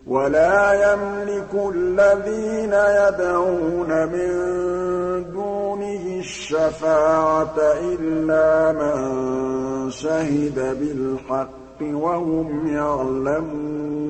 وَلَا يَمْلِكُ الَّذِينَ يَدْعُونَ مِن دُونِهِ الشَّفَاعَةَ إِلَّا مَن شَهِدَ بِالْحَقِّ وَهُمْ يَعْلَمُونَ